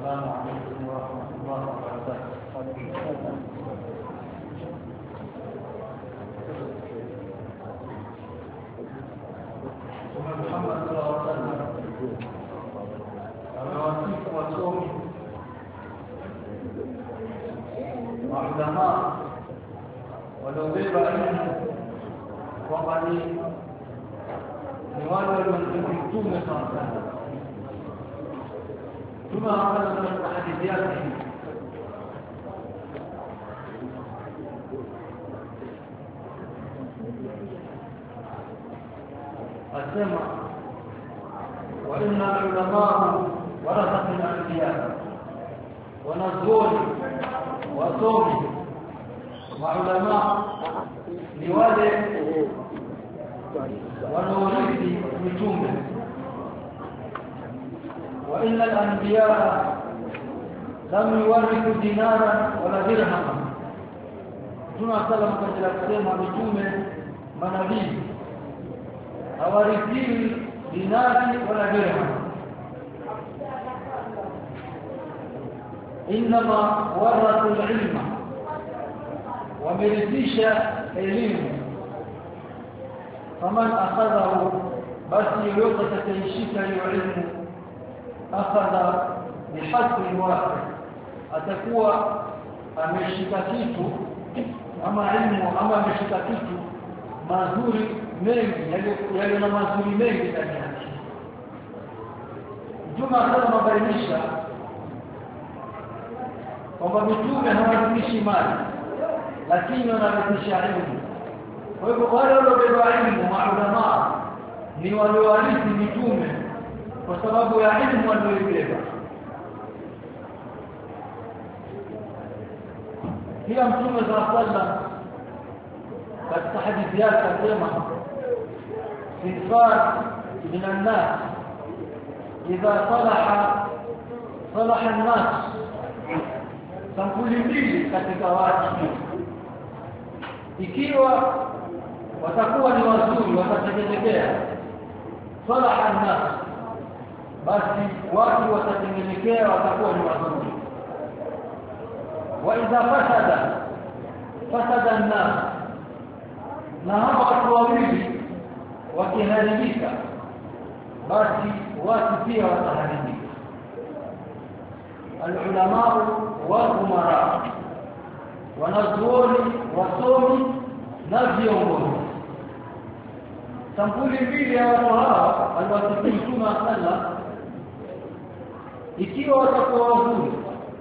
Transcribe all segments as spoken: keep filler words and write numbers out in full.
السلام عليكم ورحمة الله وبركاته. محمد صلى الله عليه وسلم amewasifu wasomi maulamaa waliobeba elimu kwamba ni ni wale waliomtii Mtume sana. Tunaangalia katika hadithi yake asema wa inna al-ulama warathatu al-anbiya, wanazuoni wasomi maulama ni wale wanaorithi mitume. wa inna al-anbiya lam yuwarithu dinaran wala dirhaman. Tunasema katika kusema mitume manabii hawarithi dinari wala dirham, inma warathu al-ilma, wamerithisha elimu. faman akhadhahu, basi yoyote atakayeshika hiyo elimu, akhadha bihadhi wahid, atakuwa ameshika kitu ama ilmu ama ameshika kitu mazuri mengi, yale na mazuri mengi ndani yake. Mtume anabainisha kwamba mitume hawarithishi mali, lakini wanarithisha elimu. Kwa hivyo wale waliobeba elimu maulama ni waliowarithi mitume kwa sababu ya elimu walioibeba. Pia Mtume sallallahu alaihi wasallam katika hadithi yake anasema sinfan min an-nas idha salaha salaha an-nas, sampuli mbili katika watu ikiwa watakuwa ni wazuri, watatengenekea, salaha an-nas, basi watu watatengenekea, watakuwa ni wazuri. wa idha fasada fasada an-nas, na hawa watu wawili wakiharibika, basi watu pia wataharibika. Al-ulama wal-umara, wanazuoni, wasomi na viongozi. Sampuli mbili ya watu hawa aliwasifu Mtume sallallahu, ikiwa watakuwa wazuri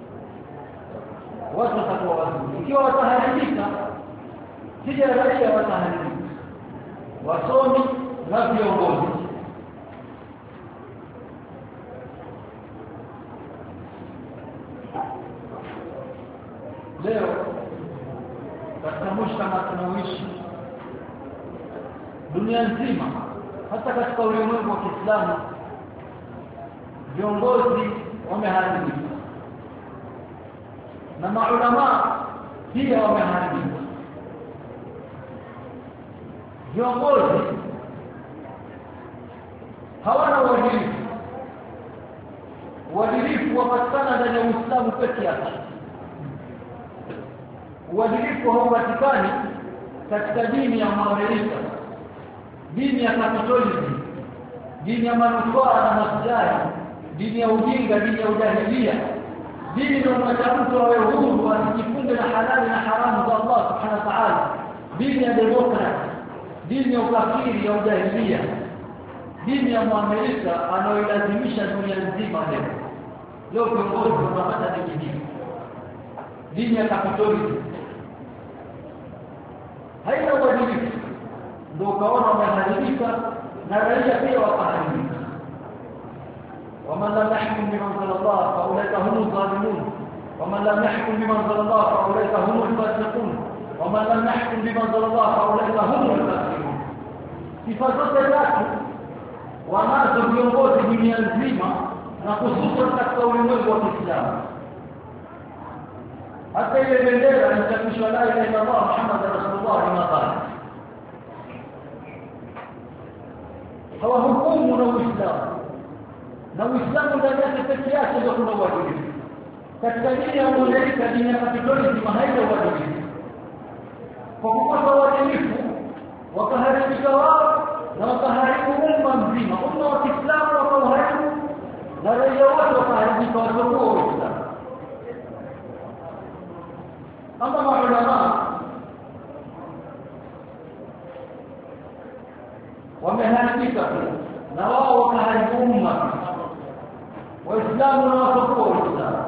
watu watakuwa wazuri, ikiwa wataharibika sija raia wataharibika, wasomi na viongozi. Leo katika mshtama tunaoishi dunia nzima, hata katika ulimwengu wa Kiislamu, viongozi wameharibika na maulama pia wameharibika. Viongozi hawana uadilifu. Uadilifu wapatikana ndani ya Uislamu pekee yake. Uadilifu haupatikani katika dini ya Magharibi, dini ya Katoliki, dini ya manufaa na maslahi, dini ya ujinga, dini ya ujahilia, dini inayomwacha mtu awe huru asijifunge na halali na haramu za Allah subhanahu wa ta'ala, dini ya demokrasi, dini ya ukafiri, ya ujahilia, dini ya Muamerika anaoilazimisha dunia nzima leo. Leo viongozi wanapata dini hii, dini ya Katoliki haina uadilifu, ndio kaona wameharibika na raia pia wakaharibika. ومن لم يحكم بما أنزل الله فأولئك هم الظالمون ومن لم يحكم بما أنزل الله فأولئك هم الفاسقون ومن لم يحكم بما أنزل الله فأولئك هم الفاسقون. Sifa zote tatu wanazo viongozi dunia nzima na hususan katika ulimwengu wa Kiislamu. Hata ile bendera inachapishwa la ilaha illa Allah Muhammadur Rasulullah ni qala. Hawahukumu na Uislamu, na Uislamu ndani yake pekee yake ndio kuna uadilifu. katika dini ya Amerika, dini ya Katoliki haina uadilifu. Kwa kukosa uadilifu wakaharibika wao na wakaharibu umma mzima, umma wa Kiislamu wakaharibu na raia wote wakaharibika wasiokuwa Waislamu. Ama maulama wameharibika na wao wakaharibu umma Waislamu na wasiokuwa Waislamu.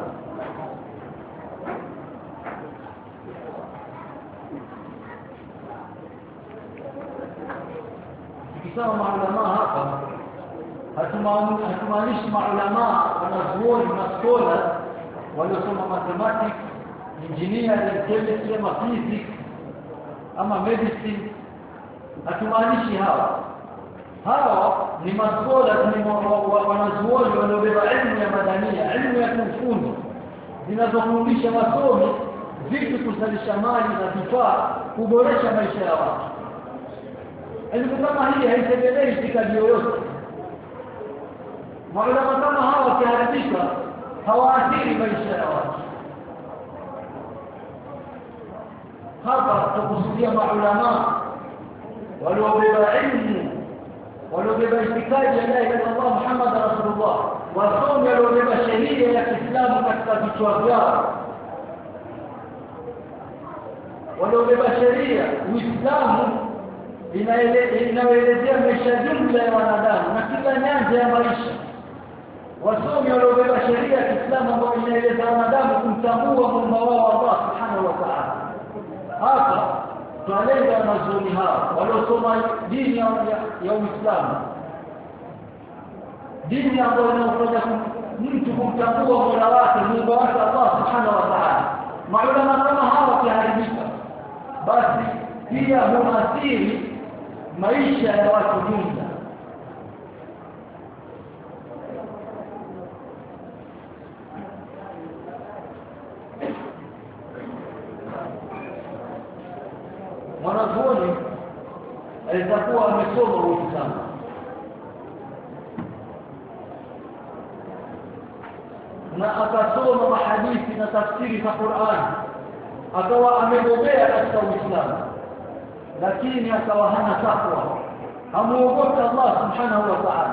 Kisema maulama hapa hatumaanishi maulama wanazuoni maskola waliosoma mathematics, engineering, chemistry, ama physics ama medicine. Hatumaanishi hawa. Hawa ni maskola, ni wanazuoni waliobeba elimu ya madania, elimu ya kiufundi zinazofundisha wasomi vipi kuzalisha mali na vifaa kuboresha maisha ya watu. Elimu kama hii haitegemei itikadi yoyote. Maulama kama hawa wakiharibika hawaathiri maisha ya watu. Hapa tukusudia maulama waliobeba ilmu, waliobeba itikadi ya la ilaha illallah Muhammad Rasulullah, wasomi waliobeba sheria ya Kiislamu katika vichwa vyao, waliobeba sheria Uislamu inaelezea maisha jumla ya wanadamu na kila nyanja ya maisha. Wasomi waliobeba sheria ya Kiislamu ambayo inaeleza wanadamu kumtambua Muumba wao Allah Subhanahu wa Ta'ala. Hapa tunalenga wanazuoni hawa waliosoma dini ya, ya Uislamu, dini ambayo inafanya mtu kumtambua Mola wake, Muumba wake Allah Subhanahu wa Ta'ala. Maulama kama hawa wakiharibika, basi pia huathiri maisha ya watu jumla. Mwanazuoni alitakuwa amesoma Uislamu na akasoma mahadithi na tafsiri za Qur'an, akawa amebobea katika Uislamu, lakini akawa hana takwa, hamuogopi Allah Subhanahu wa Ta'ala.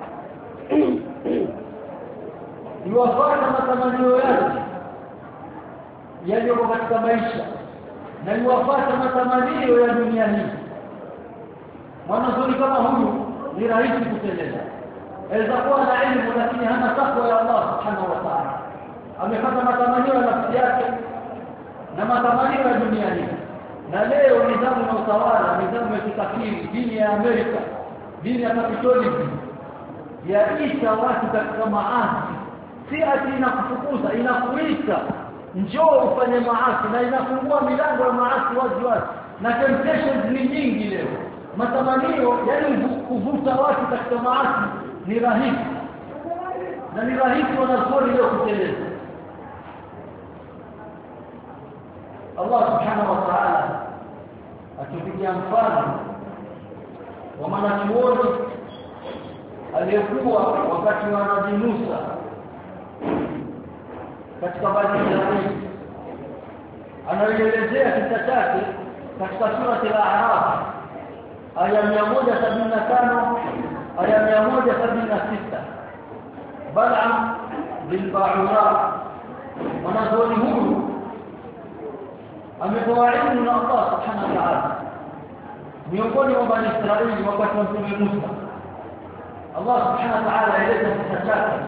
Yuwafuata matamanio yake yaliyo katika maisha na yuwafuata matamanio ya dunia hii. Mwanazuoni kama huyu ni rahisi kuteleza. Aweza kuwa na elimu lakini hana takwa ya Allah Subhanahu wa Ta'ala. Amefuata matamanio ya nafsi yake na matamanio ya dunia hii. Na leo nidhamu na utawala, nidhamu ya kikafiri, dini ya Amerika, dini ya Katoliki yaita watu katika maasi. Si ati inakufukuza, inakuita njoo ufanye maasi, na inafungua milango ya maasi wazi wazi. Na temptations ni nyingi leo. Matamanio yani kuvuta watu katika maasi ni rahisi, na ni rahisi wanazuoni leo kuteleza. Allah Subhanahu wa Ta'ala atupigia mfano wa mwanachuoni aliyekuwa wakati wa Nabii Musa katika Bani Israili. Anaelezea kisa chake katika sura Al-A'raf aya mia moja sabini na tano aya mia moja sabini na sita. Bal'am bin Ba'ura, mwanazuoni huyu amepewa elimu na Allah Subhanahu wa Ta'ala miongoni mwa Bani Israili wakati wa Mtume Musa. Allah Subhanahu wa Ta'ala aeleza kisa chake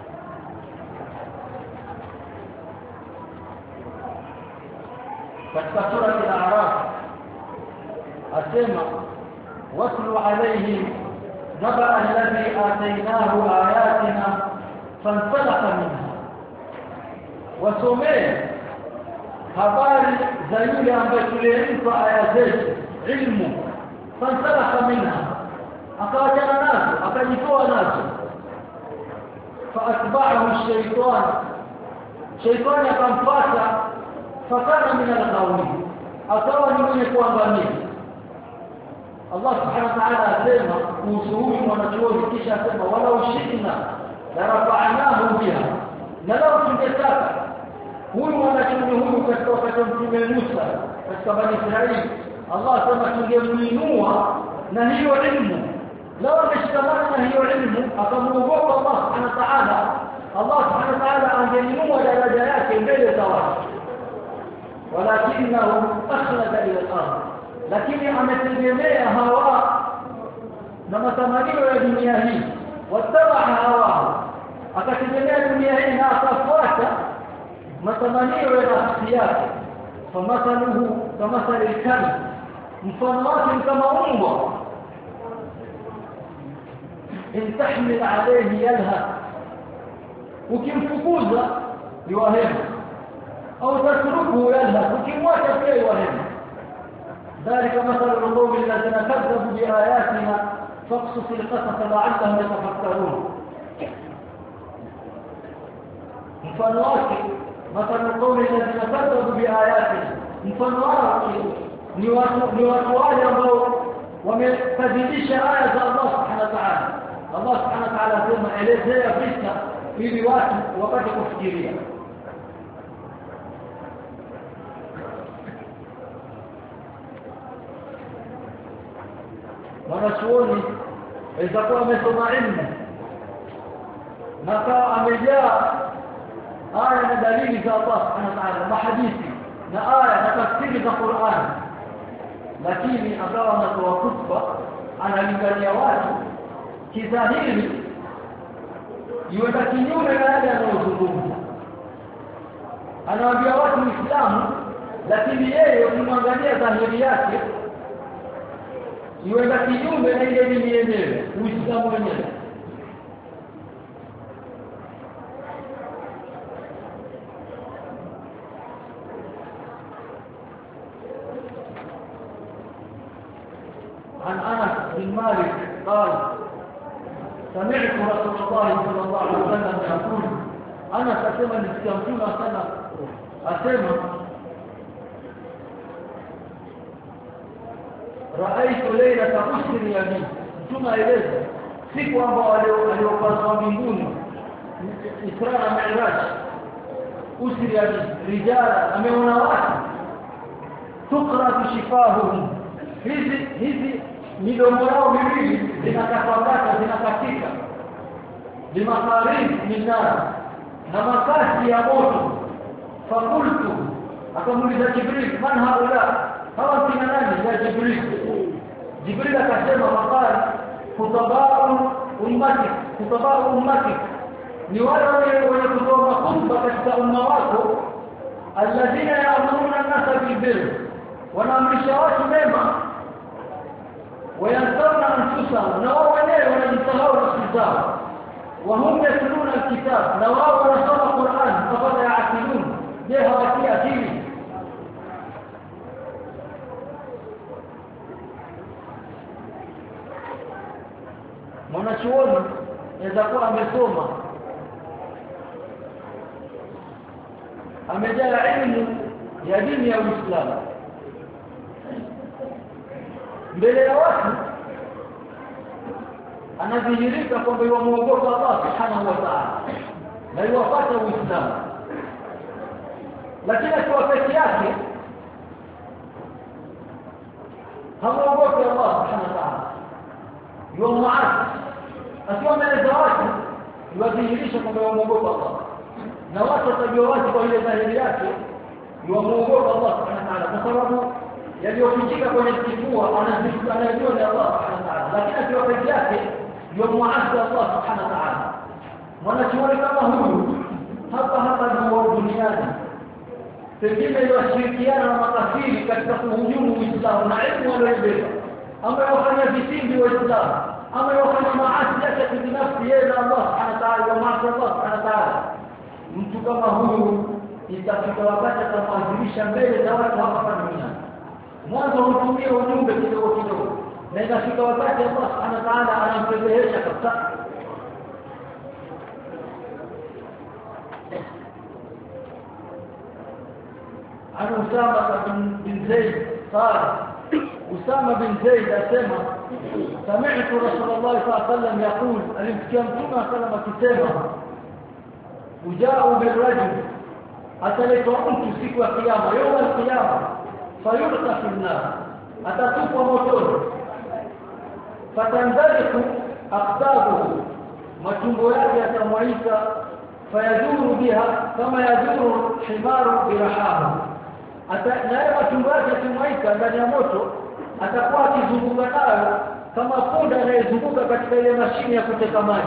katika sura Al-A'raf, asema watlu alayhim naba alladhi atainahu ayatina fansalakha minha, wasomee habari za yule ambaye tulimpa aya zetu ilmu, fansalakha minha, akawachana nazo, akajitoa nazo. Faatba'ahu ash-shaytan, shaytani akamfuata, fakana min al-ghawin, akawa ni mwenye kuangamia. Allah Subhanahu wa Ta'ala asema kuhusu huyu mwanachuoni, kisha asema wala ushikna la rafa'nahu biha, na lao tungetaka huyu mwanachuoni huyu katika wakati wa Mtume Musa katika Bani Israeli, Allah sema tungemuinua na hiyo ilmu, lao ameshikamana na hiyo ilmu akamuogopa Allah subhanahu wa ta'ala, Allah subhanahu wa ta'ala angeinua daraja yake mbele za watu. Walakinahu akhlada ila al-ardh, lakini ametegemea hawa na matamanio ya dunia hii, wattabaa hawa, akategemea dunia hii na akafuata matamanio ya nafsi yake. Famathaluhu kamathali al-kalb, mfano wake kama mbwa, in tahmil alayhi yalha, ukimfukuza yuahema, au tatrukuhu yalha, ukimwacha pia yuahema. ذلك مثل القوم الذين كذبوا بآياتنا فاقصص القصص لعلهم يتفكرون. mfano wake مثل القوم الذين كذبوا بآياتنا, mfano wake ni watu ni watu wale ambao wamekadhibisha aya za Allah subhanahu wa ta'ala. Allah subhanahu wa ta'ala asema elezea visa ili watu wapate kufikiria. Mwanachuoni itakuwa amesoma ilmu na kama amejaa aya na dalili za Allah subhanahu wa ta'ala, mahadithi na aya na tafsiri za Qur'an, lakini akawa anatoa khutba, analingania watu kidhahiri, yuenda kinyume na yale anayozungumza. Anawaambia watu Uislamu, lakini yeye ukimwangalia dhahiri yake yuenda kinyume na ile dini yenyewe, Uislamu wenyewe. عن أنس بن مالك قال سمعت رسول الله صلى الله عليه وسلم يقول, أنس أسمى نسكمتنا سنة أسمى رأيت ليلة أسري بي, ثم إليها siku ambao aliopaswa mbinguni, Isra na Mi'raj, usri ya rijala, ameona watu tuqra shifahuhum, hizi hizi midomo yao miwili zinakafangata, zinakatika, bimakarib min nar, na makasi ya moto. Fakultu, akamuuliza Jibril, man haula, hawa kina nani ya Jibril? Jibril akasema maqal kutabau ummati, kutabau ummati, ni wale wenye kutoa khutba katika umma wako, alladhina ya'muruna an-nasa bil birr, wanaamrisha watu mema, wayansawna anfusahum, na wao wenyewe wanajisahau nafsi zao, wa hum yatluna al-kitab, na wao wanasoma Qur'an, faqad ya'qilun, je hawati akili? Mwanachuoni anaweza kuwa amesoma, amejaa elimu ya dini ya Uislamu, mbele ya watu anadhihirika kwamba yuamuogopa Allah subhanahu wa ta'ala na yuwapata Uislamu, lakini akiwa peke yake hamuogopi Allah subhanahu wa ta'ala, yuamuasi. Akiwa mbele za watu yuadhihirisha kwamba yuamuogopa Allah, na watu watajua wazi kwa ile dhahiri yake yuamuogopa Allah subhanahu wa ta'ala, kwa sababu yaliyofichika kwenye kifua anazijua ni Allah subhanahu wa ta'ala, lakini akiwa peke yake yuamuasi Allah subhanahu wa ta'ala. Mwanachuoni kama huyu hapa hapa duniani pengine yashirikiana na makafiri katika kuhujumu Uislamu na elimu walioibeba, ama wafanya vitimbi Waislamu, ama wafanya maasi yake binafsi yeye na Allah subhanahu wa ta'ala, wa maasi Allah subhanahu wa ta'ala. Mtu kama huyu itafika wakati atamwadhimisha mbele za watu hapa duniani. Mwanzo hutumia ujumbe kidogo kidogo, na itafika wakati Allah subhanahu wa ta'ala anampelekea kabisa. عن أسامة بن زيد قال, أسامة بن زيد أسمع سمعت رسول الله صلى الله عليه وسلم يقول, alimsikia Mtume sallallahu alayhi wasallam akisema, ujao بالرجل, ataletwa mtu siku ya kiyama, yawm al-qiyama, fayulqa fi an-nar, atatupwa motoni, fatandaliku aqtabuhu, matumbo yake yatamwaika, fayaduru biha kama yaduru himaru birahahu, atanaye matumbo yake yatamwaika ndani ya moto, atakuwa akizunguka nayo kama punda anayezunguka katika ile mashine ya kuteka maji.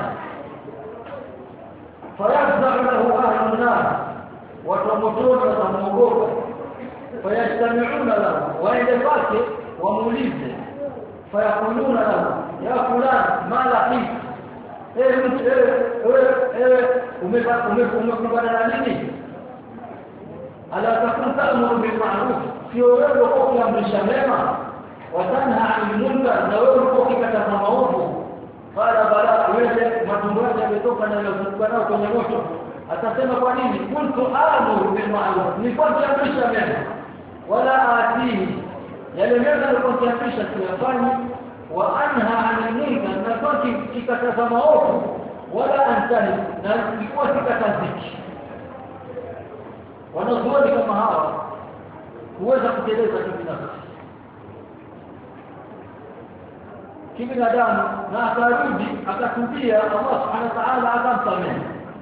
Fayafza'u lahu ahlun nar, watu wa motoni watamuogopa, fayastami'una lahu, waende kwake wamuulize, fayakuluna lahu ya fulani ma laqit, eh mtu eh eh umekumbana na nini? Ala takun ta'muru bil ma'ruf, sio wewe ukiamrisha mema, watanha 'anil munkar, na wewe ukikataza maovu. Qala bala, wewe matumbo yako yametoka na yozunguka nao kwenye moto. Atasema kwa nini? Kuntu amuru bil ma'ruf, nilikuwa nikiamrisha mema, wala atihi, yale mema nilikuwa nikiamrisha siyafanyi, wa anha 'anil munkar, na kwa kikataza maovu, wala antahi, na nilikuwa sikataziki. Wanazuoni kama hawa huweza kuteleza kibinafsi, kibinadamu, na akarudi akatubia, Allah subhanahu wa ta'ala akamsamehe.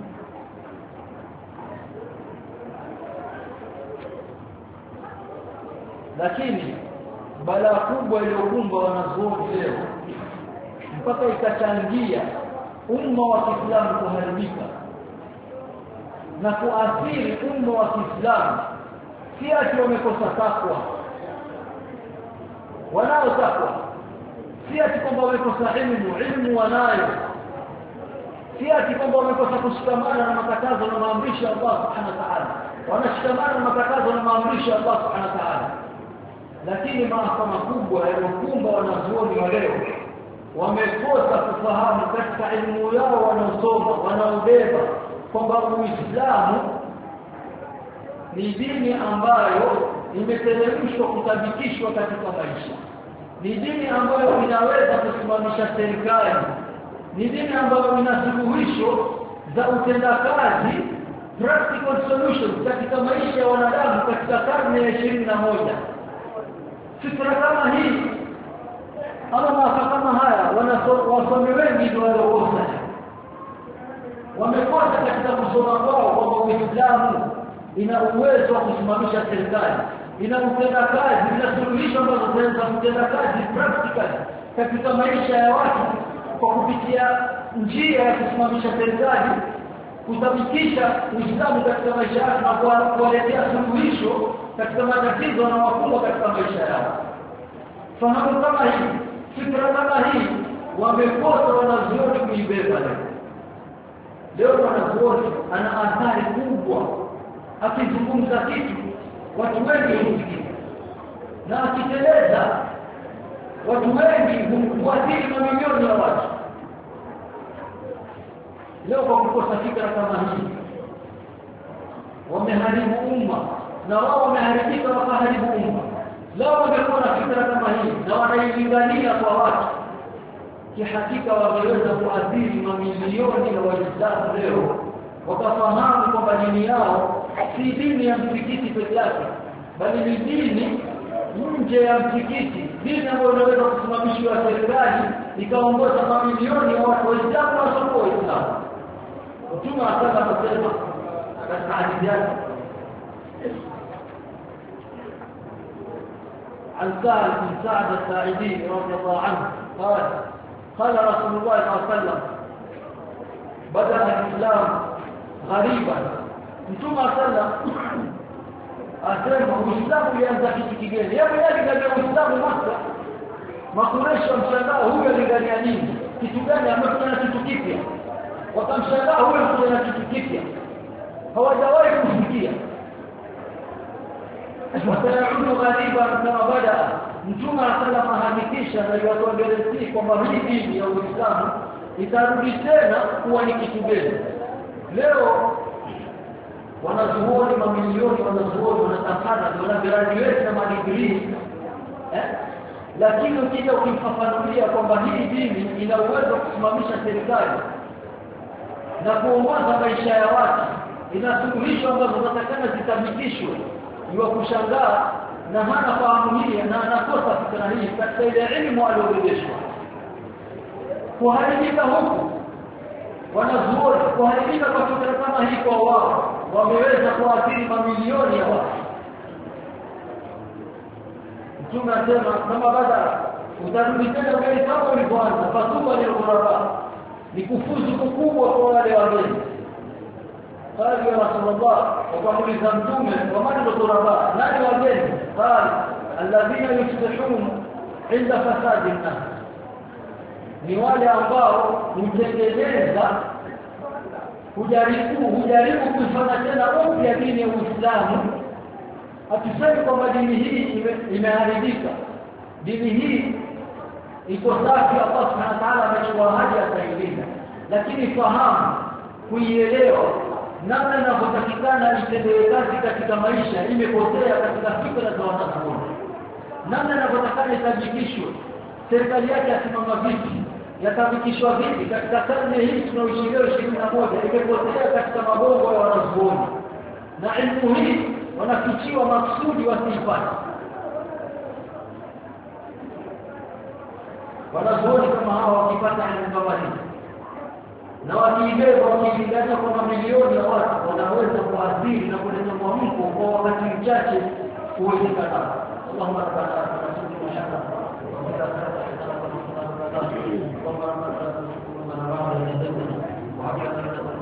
Lakini balaa kubwa iliyokumba wanazuoni leo mpaka ikachangia umma wa Kiislamu kuharibika na kuathiri umma wa Kiislamu, si ati wamekosa takwa, wanao takwa, si ati kwamba wamekosa ilmu, ilmu wanayo, si ati kwamba wamekosa kushikamana na makatazo na maamrisho ya Allah subhanahu wa ta'ala, wanashikamana na makatazo na maamrisho ya Allah subhanahu wa ta'ala. Lakini maafa makubwa yaliyokumba wanazuoni wa leo, wamekosa kufahamu katika elimu yao wanaosoma, wanaobeba, kwamba Uislamu ni dini ambayo imeteremshwa kutabikishwa katika maisha, ni dini ambayo inaweza kusimamisha serikali, ni dini ambayo ina suluhisho za utendakazi, practical solutions katika maisha ya wanadamu katika karne ya ishirini na moja. Fikra kama hii ama maafa kama haya wasomi wengi ndio waliokosa, wamekosa katika kusoma kwao kwamba Uislamu ina uwezo wa kusimamisha serikali, ina utendakazi, ina suluhisho ambazo zinaweza kutenda kazi practically katika maisha ya watu kwa kupitia njia ya kusimamisha serikali, kuthabikisha Uislamu katika maisha yao na kuwaletea suluhisho katika matatizo na wakubwa katika maisha yao. Fahamu kama hii, fikra kama hii wamekosa wanazuoni kuibeba leo. Leo wanazuoni ana athari kubwa, akizungumza kitu watu wengi husikia, na akiteleza watu wengi huathiri mamilioni ya watu. Leo kwa kukosa fikra kama hii wameharibu umma, na wao wameharibika wakaharibu umma. Leo wangekuwa na fikra kama hii na wanailingania kwa watu, kihakika wangeweza kuathiri mamilioni ya Waislamu leo, wakafahamu kwamba dini yao si dini ya msikiti peke yake, bali ni dini nje ya msikiti, dini ambayo inaweza kusimamishwa serikali ikaongoza mamilioni ya watu Waislamu na wasio Waislamu. Mtume akasema kusema katika hadithi yake عن سهل بن سعد الساعدي رضي الله عنه قال قال رسول الله صلى الله عليه وسلم بدأ الإسلام غريبا. Mtume sallam asema Uislamu ulianza kitu kigeni. Yeye alingania Uislamu Makka, Makureshi wamshangaa huyu alingania nini, kitu gani, amefanya kitu kipya. Wakamshangaa huyu alifanya kitu kipya hawajawahi kusikia. Watayaudu ghariban kama bada. Mtume sallam ahakikisha na yuatuangelezi kwamba hii dini ya Uislamu itarudi tena kuwa ni kitu geni. Leo wanazuoni mamilioni wanazuoni wanatafana wana graduate na madigrii eh, lakini ukija ukimfafanulia kwamba hii dini ina uwezo kusimamisha serikali na kuongoza maisha ya watu ina suluhisho ambazo zinatakana zitabikishwe. Iwa kushangaa na hana fahamu hii na anakosa fikra hii katika ile elimu aliyobebeshwa. Kuharibika huku wanazuoni, kuharibika kwa fikra kama hii kwa wao wameweza kuathiri mamilioni ya watu. Mtume anasema kama baada utarudi tena gari kama ulivyoanza, fatuba ni ghuraba, ni kufuzu kukubwa kwa wale wageni. Qali ya Rasulullah, wakamuliza Mtume, wa man ghuraba, nani wageni? Qali alladhina yuslihun inda fasadi an-nas, ni wale ambao hutengeneza, hujaribu hujaribu kuifanya tena upya dini ya Uislamu. Hatusemi kwamba dini hii imeharibika. Dini hii iko safi, Allah Subhanahu wa ta'ala amechukua ahadi atailinda, lakini fahamu, kuielewa namna inavyotakikana itendewe kazi katika maisha imepotea katika fikra za wanazuoni. Namna inavyotakikana itabikishwe, serikali yake asimama vipi, yatabikishwa vipi katika karne hii tunaoishi leo ishirini na moja, imepotea katika mabongo ya wanazuoni, na elimu hii wanafichiwa maksudi wasiipate. Wanazuoni kama hawa wakipata elimu kama hii na wakiibeba wakilingana kwa mamilioni ya watu, wanaweza kuathiri na kuleta mwamko kwa wakati mchache uwezekana. Allahumma rabbana atina fid dunya hasanatan wa fil akhirati hasanatan wa qina adhaban nar.